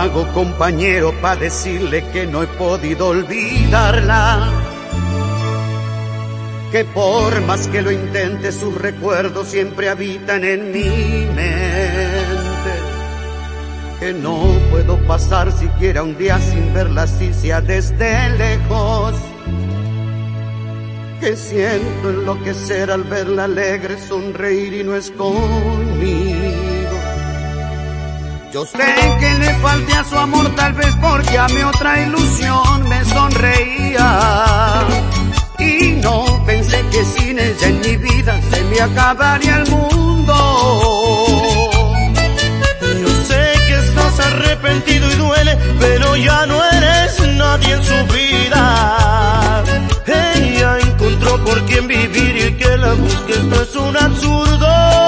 hago, compañero, pa' decirle que no he podido olvidarla? Que por más que lo intente, sus recuerdos siempre habitan en mi mente. Que no puedo pasar siquiera un día sin verla, así sea desde lejos. Que siento enloquecer al verla alegre, sonreír y no es conmigo. Yo sé que le falté a su amor, tal vez porque a mi otra ilusión me sonreía. Y no pensé que sin ella en mi vida se me acabaría el mundo. Yo sé que estás arrepentido y duele, pero ya no eres nadie en su vida. Ella encontró por quién vivir y que la busques no es un absurdo.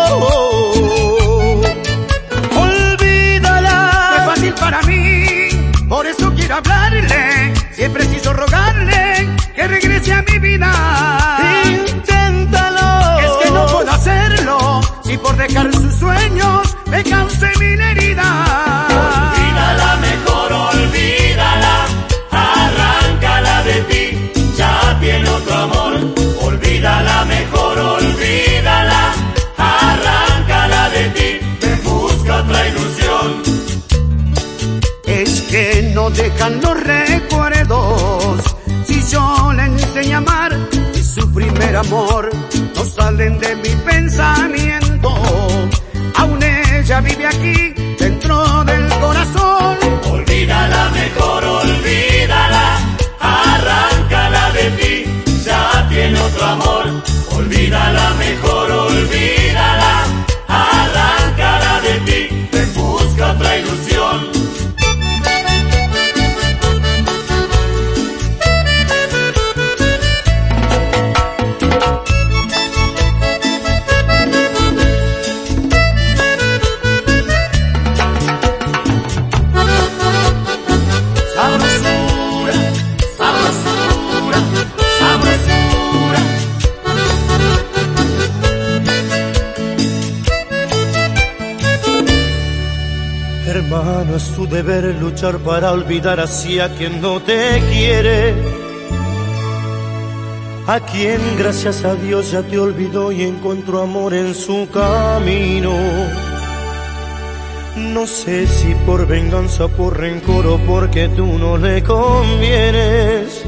Olvídala. No es fácil para mí, por eso quiero hablarle. Si es preciso rogarle que regrese a mi vida. Inténtalo. Es que no puedo hacerlo si por dejar sus sueños me causé mil heridas. Olvídala, mejor olvídala. Arráncala de ti, ya tiene otro amor. Olvídala, mejor olvídala. Arráncala de ti, busca otra ilusión. Es que no dejan los recuerdos. Si yo le enseñé a amar y su primer amor, no salen de mi pensamiento. Aún ella vive aquí dentro del corazón. Olvídala, mejor olvídala. Arráncala de ti, ya tiene otro amor. Olvídala, mejor olvídala. Arráncala de ti, busca otra ilusión. Hermano, es tu deber luchar para olvidar así a quien no te quiere, a quien gracias a Dios ya te olvidó y encontró amor en su camino. No sé si por venganza, por rencor o porque tú no le convienes,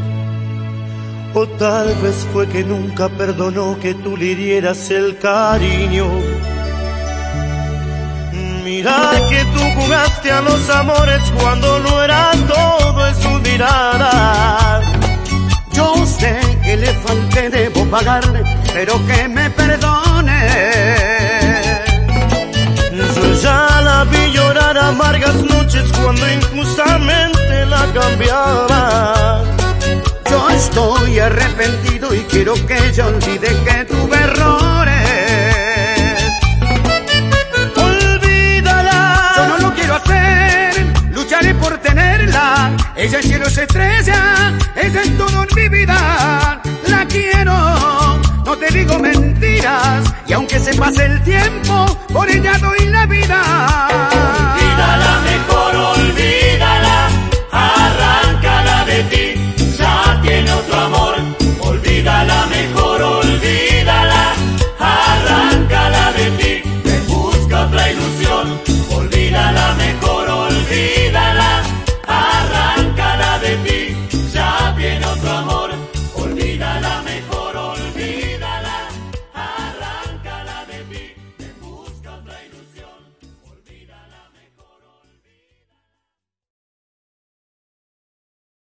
o tal vez fue que nunca perdonó que tú le dieras el cariño. Mira que tú jugaste a los amores cuando no era todo en su mirada. Yo sé que le falté, debo pagarle, pero que me perdone. Yo ya la vi llorar amargas noches cuando injustamente la cambiaba. Yo estoy arrepentido y quiero que ella olvide que tuve errores. Lucharé por tenerla, ella es cielo, es estrella, ella es todo en mi vida. La quiero, no te digo mentiras, y aunque se pase el tiempo, por ella doy la vida. Olvídala.